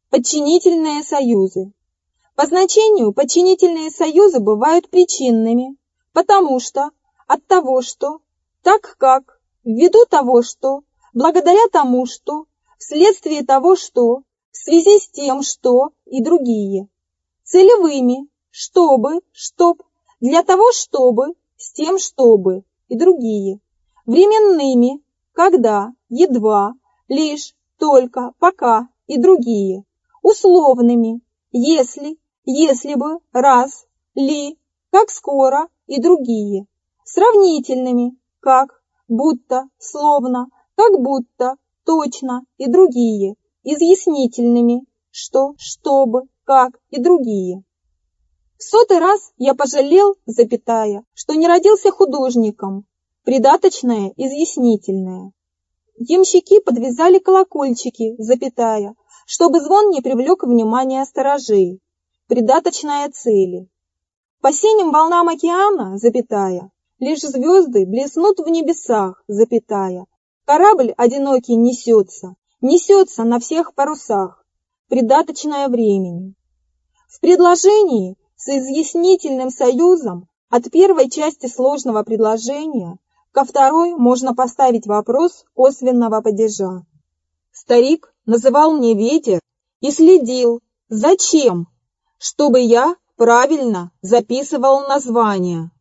Подчинительные союзы. По значению подчинительные союзы бывают причинными, потому что, от того что, так как, ввиду того что, благодаря тому что, вследствие того что, в связи с тем что и другие. Целевыми, чтобы, чтоб, для того чтобы, с тем чтобы и другие. Временными, когда, едва, лишь, только, пока и другие. Условными, если бы, раз, ли, как скоро и другие. Сравнительными, как, будто, словно, как будто, точно и другие. Изъяснительными, что, чтобы, как и другие. В 100-й раз я пожалел, что не родился художником. Придаточное, изъяснительное. Ямщики подвязали колокольчики, чтобы звон не привлек внимания сторожей. Придаточная цели. По синим волнам океана, лишь звезды блеснут в небесах, Корабль одинокий несется на всех парусах. Придаточное времени. В предложении с изъяснительным союзом от первой части сложного предложения ко второй можно поставить вопрос косвенного падежа. Старик называл мне ветер и следил. Зачем? Чтобы я правильно записывал названия.